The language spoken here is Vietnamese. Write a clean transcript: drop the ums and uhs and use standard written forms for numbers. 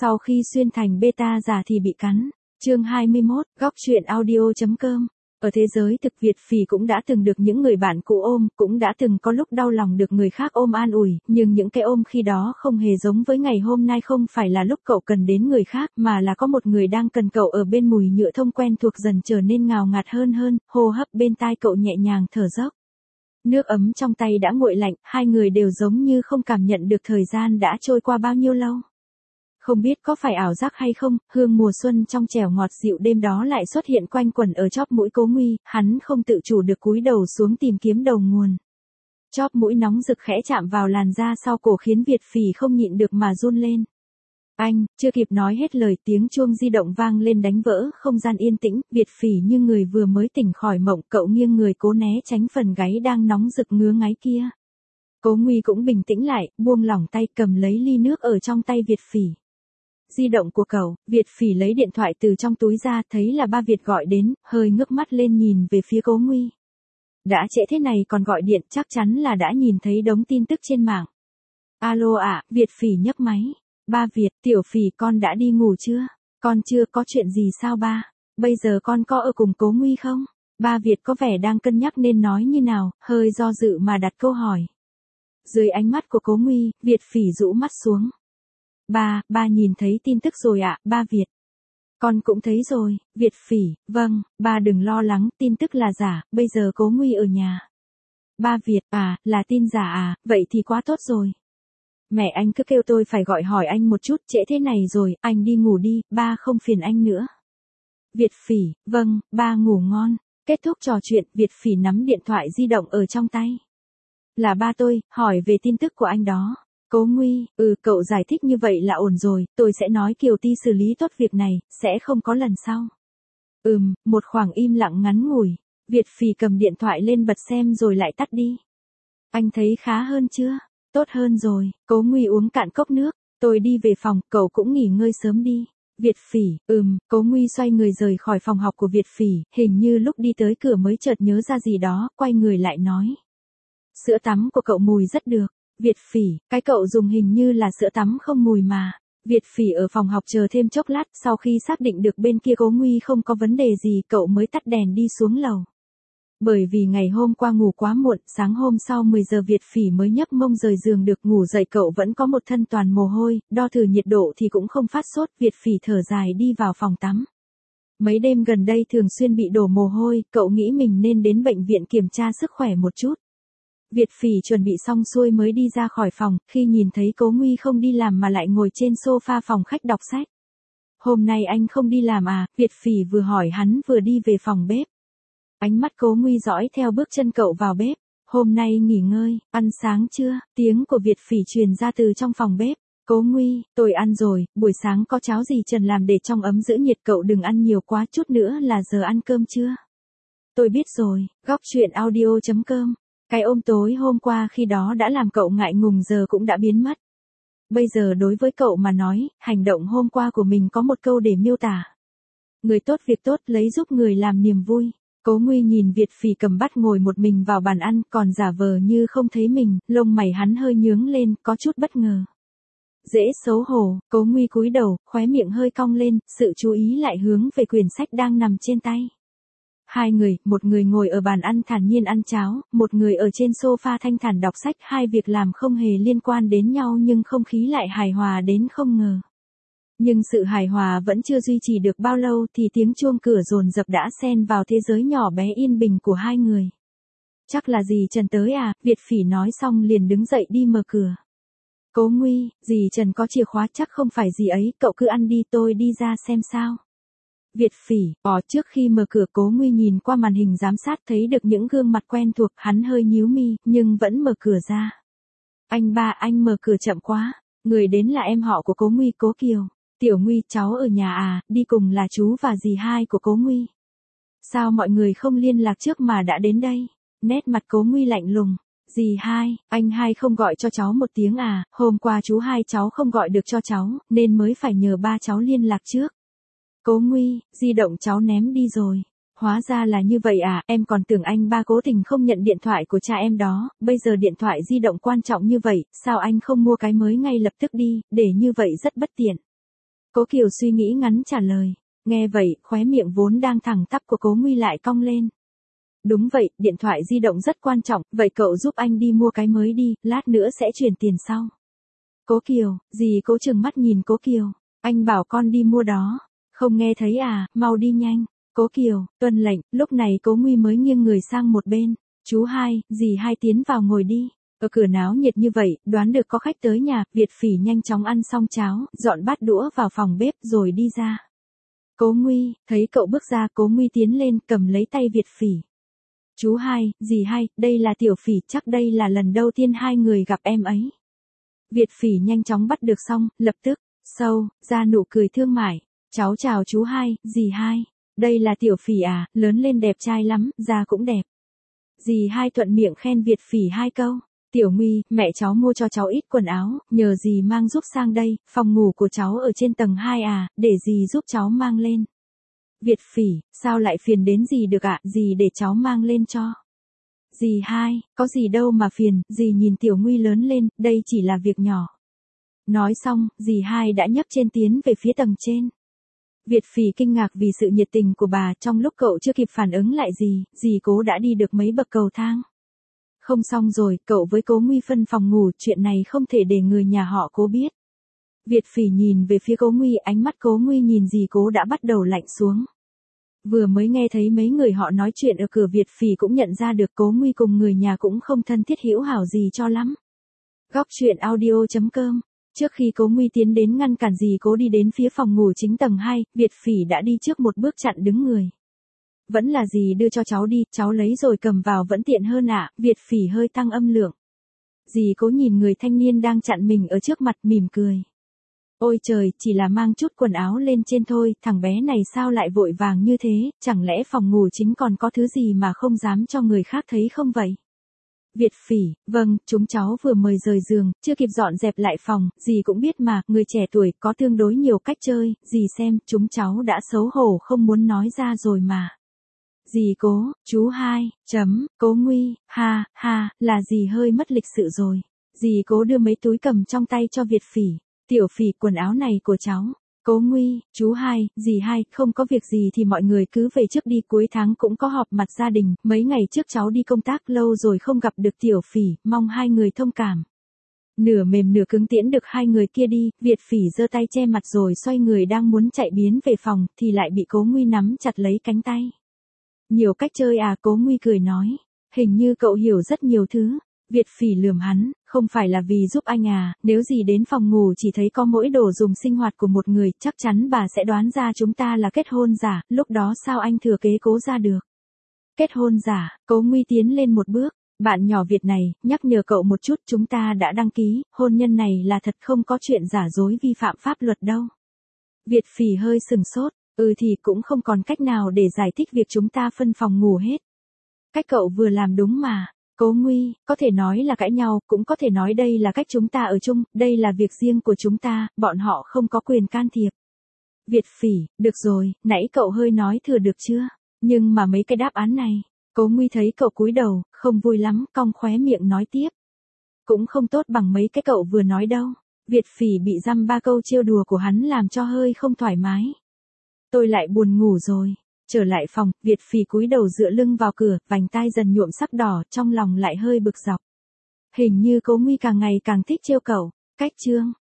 Sau khi xuyên thành beta giả thì bị cắn. Chương 21, góc truyện audio.com. Ở thế giới thực Việt Phỉ cũng đã từng được những người bạn cũ ôm, cũng đã từng có lúc đau lòng được người khác ôm an ủi, nhưng những cái ôm khi đó không hề giống với ngày hôm nay. Không phải là lúc cậu cần đến người khác, mà là có một người đang cần cậu ở bên. Mùi nhựa thông quen thuộc dần trở nên ngào ngạt hơn, hô hấp bên tai cậu nhẹ nhàng thở dốc. Nước ấm trong tay đã nguội lạnh, hai người đều giống như không cảm nhận được thời gian đã trôi qua bao nhiêu lâu. Không biết có phải ảo giác hay không, hương mùa xuân trong trẻo ngọt dịu đêm đó lại xuất hiện quanh quẩn ở chóp mũi Cố Nguy, hắn không tự chủ được cúi đầu xuống tìm kiếm đầu nguồn. Chóp mũi nóng rực khẽ chạm vào làn da sau cổ khiến Việt Phỉ không nhịn được mà run lên. Anh, chưa kịp nói hết lời, tiếng chuông di động vang lên đánh vỡ không gian yên tĩnh. Việt Phỉ như người vừa mới tỉnh khỏi mộng, cậu nghiêng người cố né tránh phần gáy đang nóng rực ngứa ngáy kia. Cố Nguy cũng bình tĩnh lại, buông lỏng tay cầm lấy ly nước ở trong tay Việt Phỉ. Di động của cậu, Việt Phỉ lấy điện thoại từ trong túi ra, thấy là ba Việt gọi đến, hơi ngước mắt lên nhìn về phía Cố Nguy. Đã trễ thế này còn gọi điện, chắc chắn là đã nhìn thấy đống tin tức trên mạng. Alo ạ, Việt Phỉ nhấc máy. Ba Việt, tiểu Phỉ con đã đi ngủ chưa? Con chưa, có chuyện gì sao ba? Bây giờ con có ở cùng Cố Nguy không? Ba Việt có vẻ đang cân nhắc nên nói như nào, hơi do dự mà đặt câu hỏi. Dưới ánh mắt của Cố Nguy, Việt Phỉ rũ mắt xuống. Ba nhìn thấy tin tức rồi ạ, ba Việt. Con cũng thấy rồi, Việt Phỉ, vâng, ba đừng lo lắng, tin tức là giả, bây giờ Cố Nguy ở nhà. Ba Việt, là tin giả à, vậy thì quá tốt rồi. Mẹ anh cứ kêu tôi phải gọi hỏi anh một chút, trễ thế này rồi, anh đi ngủ đi, ba không phiền anh nữa. Việt Phỉ, vâng, ba ngủ ngon. Kết thúc trò chuyện, Việt Phỉ nắm điện thoại di động ở trong tay. Là ba tôi, hỏi về tin tức của anh đó. Cố Nguy, cậu giải thích như vậy là ổn rồi, tôi sẽ nói Kiều Ti xử lý tốt việc này, sẽ không có lần sau. Một khoảng im lặng ngắn ngủi, Việt Phỉ cầm điện thoại lên bật xem rồi lại tắt đi. Anh thấy khá hơn chưa? Tốt hơn rồi, Cố Nguy uống cạn cốc nước, tôi đi về phòng, cậu cũng nghỉ ngơi sớm đi. Việt Phỉ, Cố Nguy xoay người rời khỏi phòng học của Việt Phỉ, hình như lúc đi tới cửa mới chợt nhớ ra gì đó, quay người lại nói. Sữa tắm của cậu mùi rất được. Việt Phỉ, cái cậu dùng hình như là sữa tắm không mùi mà. Việt Phỉ ở phòng học chờ thêm chốc lát, sau khi xác định được bên kia Cố Nguy không có vấn đề gì, cậu mới tắt đèn đi xuống lầu. Bởi vì ngày hôm qua ngủ quá muộn, sáng hôm sau 10 giờ Việt Phỉ mới nhấc mông rời giường được. Ngủ dậy cậu vẫn có một thân toàn mồ hôi, đo thử nhiệt độ thì cũng không phát sốt. Việt Phỉ thở dài đi vào phòng tắm. Mấy đêm gần đây thường xuyên bị đổ mồ hôi, cậu nghĩ mình nên đến bệnh viện kiểm tra sức khỏe một chút. Việt Phỉ chuẩn bị xong xuôi mới đi ra khỏi phòng, khi nhìn thấy Cố Nguy không đi làm mà lại ngồi trên sofa phòng khách đọc sách. Hôm nay anh không đi làm à? Việt Phỉ vừa hỏi hắn vừa đi về phòng bếp. Ánh mắt Cố Nguy dõi theo bước chân cậu vào bếp. Hôm nay nghỉ ngơi, ăn sáng chưa? Tiếng của Việt Phỉ truyền ra từ trong phòng bếp. Cố Nguy, tôi ăn rồi, buổi sáng có cháo gì Trần làm để trong ấm giữ nhiệt, cậu đừng ăn nhiều quá, chút nữa là giờ ăn cơm chưa? Tôi biết rồi, góc truyện audio.com. Cái ôm tối hôm qua khi đó đã làm cậu ngại ngùng giờ cũng đã biến mất. Bây giờ đối với cậu mà nói, hành động hôm qua của mình có một câu để miêu tả. Người tốt việc tốt, lấy giúp người làm niềm vui. Cố Nguy nhìn Việt Phỉ cầm bát ngồi một mình vào bàn ăn, còn giả vờ như không thấy mình, lông mày hắn hơi nhướng lên, có chút bất ngờ. Dễ xấu hổ, Cố Nguy cúi đầu, khóe miệng hơi cong lên, sự chú ý lại hướng về quyển sách đang nằm trên tay. Hai người, một người ngồi ở bàn ăn thản nhiên ăn cháo, một người ở trên sofa thanh thản đọc sách, hai việc làm không hề liên quan đến nhau nhưng không khí lại hài hòa đến không ngờ. Nhưng sự hài hòa vẫn chưa duy trì được bao lâu thì tiếng chuông cửa dồn dập đã xen vào thế giới nhỏ bé yên bình của hai người. Chắc là dì Trần tới à? Việt Phỉ nói xong liền đứng dậy đi mở cửa. Cố Nguy, dì Trần có chìa khóa, chắc không phải dì ấy, cậu cứ ăn đi, tôi đi ra xem sao. Việt Phỉ, trước khi mở cửa Cố Nguy nhìn qua màn hình giám sát thấy được những gương mặt quen thuộc, hắn hơi nhíu mi, nhưng vẫn mở cửa ra. Anh ba, anh mở cửa chậm quá. Người đến là em họ của Cố Nguy, Cố Kiều. Tiểu Nguy, cháu ở nhà à, đi cùng là chú và dì hai của Cố Nguy. Sao mọi người không liên lạc trước mà đã đến đây? Nét mặt Cố Nguy lạnh lùng. Dì hai, anh hai không gọi cho cháu một tiếng à, hôm qua chú hai cháu không gọi được cho cháu, nên mới phải nhờ ba cháu liên lạc trước. Cố Nguy, di động cháu ném đi rồi. Hóa ra là như vậy à, em còn tưởng anh ba cố tình không nhận điện thoại của cha em đó, bây giờ điện thoại di động quan trọng như vậy, sao anh không mua cái mới ngay lập tức đi, để như vậy rất bất tiện. Cố Kiều suy nghĩ ngắn trả lời. Nghe vậy, khóe miệng vốn đang thẳng tắp của Cố Nguy lại cong lên. Đúng vậy, điện thoại di động rất quan trọng, vậy cậu giúp anh đi mua cái mới đi, lát nữa sẽ chuyển tiền sau. Cố Kiều, dì Cố trừng mắt nhìn Cố Kiều. Anh bảo con đi mua đó. Không nghe thấy à, mau đi nhanh. Cố Kiều, tuân lệnh, lúc này Cố Nguy mới nghiêng người sang một bên. Chú hai, dì hai tiến vào ngồi đi. Ở cửa náo nhiệt như vậy, đoán được có khách tới nhà, Việt Phỉ nhanh chóng ăn xong cháo, dọn bát đũa vào phòng bếp rồi đi ra. Cố Nguy, thấy cậu bước ra, Cố Nguy tiến lên, cầm lấy tay Việt Phỉ. Chú hai, dì hai, đây là Tiểu Phỉ, chắc đây là lần đầu tiên hai người gặp em ấy. Việt Phỉ nhanh chóng bắt được xong, lập tức, ra nụ cười thương mại. Cháu chào chú hai, dì hai. Đây là Tiểu Phỉ à, lớn lên đẹp trai lắm, da cũng đẹp. Dì hai thuận miệng khen Việt Phỉ hai câu. Tiểu Nguy, mẹ cháu mua cho cháu ít quần áo, nhờ dì mang giúp sang đây, phòng ngủ của cháu ở trên tầng 2 à, để dì giúp cháu mang lên. Việt Phỉ, sao lại phiền đến dì được ạ, dì để cháu mang lên cho. Dì hai, có gì đâu mà phiền, dì nhìn Tiểu Nguy lớn lên, đây chỉ là việc nhỏ. Nói xong, dì hai đã nhấc trên tiến về phía tầng trên. Việt Phỉ kinh ngạc vì sự nhiệt tình của bà, trong lúc cậu chưa kịp phản ứng lại gì, dì Cố đã đi được mấy bậc cầu thang. Không xong rồi, cậu với Cố Nguy phân phòng ngủ, chuyện này không thể để người nhà họ Cố biết. Việt Phỉ nhìn về phía Cố Nguy, ánh mắt Cố Nguy nhìn dì Cố đã bắt đầu lạnh xuống. Vừa mới nghe thấy mấy người họ nói chuyện ở cửa, Việt Phỉ cũng nhận ra được Cố Nguy cùng người nhà cũng không thân thiết hữu hảo gì cho lắm. Góc truyện audio.com. Trước khi Cố Nguy tiến đến ngăn cản dì Cố đi đến phía phòng ngủ chính tầng 2, Việt Phỉ đã đi trước một bước chặn đứng người. Vẫn là dì đưa cho cháu đi, cháu lấy rồi cầm vào vẫn tiện hơn ạ, Việt Phỉ hơi tăng âm lượng. Dì Cố nhìn người thanh niên đang chặn mình ở trước mặt mỉm cười. Ôi trời, chỉ là mang chút quần áo lên trên thôi, thằng bé này sao lại vội vàng như thế, chẳng lẽ phòng ngủ chính còn có thứ gì mà không dám cho người khác thấy không vậy? Việt Phỉ, vâng, chúng cháu vừa mới rời giường, chưa kịp dọn dẹp lại phòng, dì cũng biết mà, người trẻ tuổi có tương đối nhiều cách chơi, dì xem, chúng cháu đã xấu hổ không muốn nói ra rồi mà. Dì Cố, chú hai, Cố Nguy, ha, là dì hơi mất lịch sự rồi. Dì Cố đưa mấy túi cầm trong tay cho Việt Phỉ. Tiểu Phỉ, quần áo này của cháu. Cố Nguy, chú hai, dì hai, không có việc gì thì mọi người cứ về trước đi, cuối tháng cũng có họp mặt gia đình, mấy ngày trước cháu đi công tác lâu rồi không gặp được Tiểu Phỉ, mong hai người thông cảm. Nửa mềm nửa cứng tiễn được hai người kia đi, Việt Phỉ giơ tay che mặt rồi xoay người đang muốn chạy biến về phòng, thì lại bị Cố Nguy nắm chặt lấy cánh tay. Nhiều cách chơi à, Cố Nguy cười nói. Hình như cậu hiểu rất nhiều thứ. Việt Phỉ lườm hắn, không phải là vì giúp anh à, nếu gì đến phòng ngủ chỉ thấy có mỗi đồ dùng sinh hoạt của một người, chắc chắn bà sẽ đoán ra chúng ta là kết hôn giả, lúc đó sao anh thừa kế Cố ra được. Kết hôn giả, Cố Nguy tiến lên một bước, bạn nhỏ Việt này, nhắc nhở cậu một chút, chúng ta đã đăng ký, hôn nhân này là thật, không có chuyện giả dối vi phạm pháp luật đâu. Việt Phỉ hơi sừng sốt, thì cũng không còn cách nào để giải thích việc chúng ta phân phòng ngủ hết. Cách cậu vừa làm đúng mà. Cố Nguy, có thể nói là cãi nhau, cũng có thể nói đây là cách chúng ta ở chung, đây là việc riêng của chúng ta, bọn họ không có quyền can thiệp. Việt Phỉ, được rồi, nãy cậu hơi nói thừa được chưa? Nhưng mà mấy cái đáp án này, Cố Nguy thấy cậu cúi đầu, không vui lắm, cong khóe miệng nói tiếp. Cũng không tốt bằng mấy cái cậu vừa nói đâu. Việt Phỉ bị dăm ba câu trêu đùa của hắn làm cho hơi không thoải mái. Tôi lại buồn ngủ rồi. Trở lại phòng, Việt Phỉ cúi đầu dựa lưng vào cửa, vành tai dần nhuộm sắc đỏ, trong lòng lại hơi bực dọc. Hình như Cố Nguy càng ngày càng thích trêu cậu. Cách chương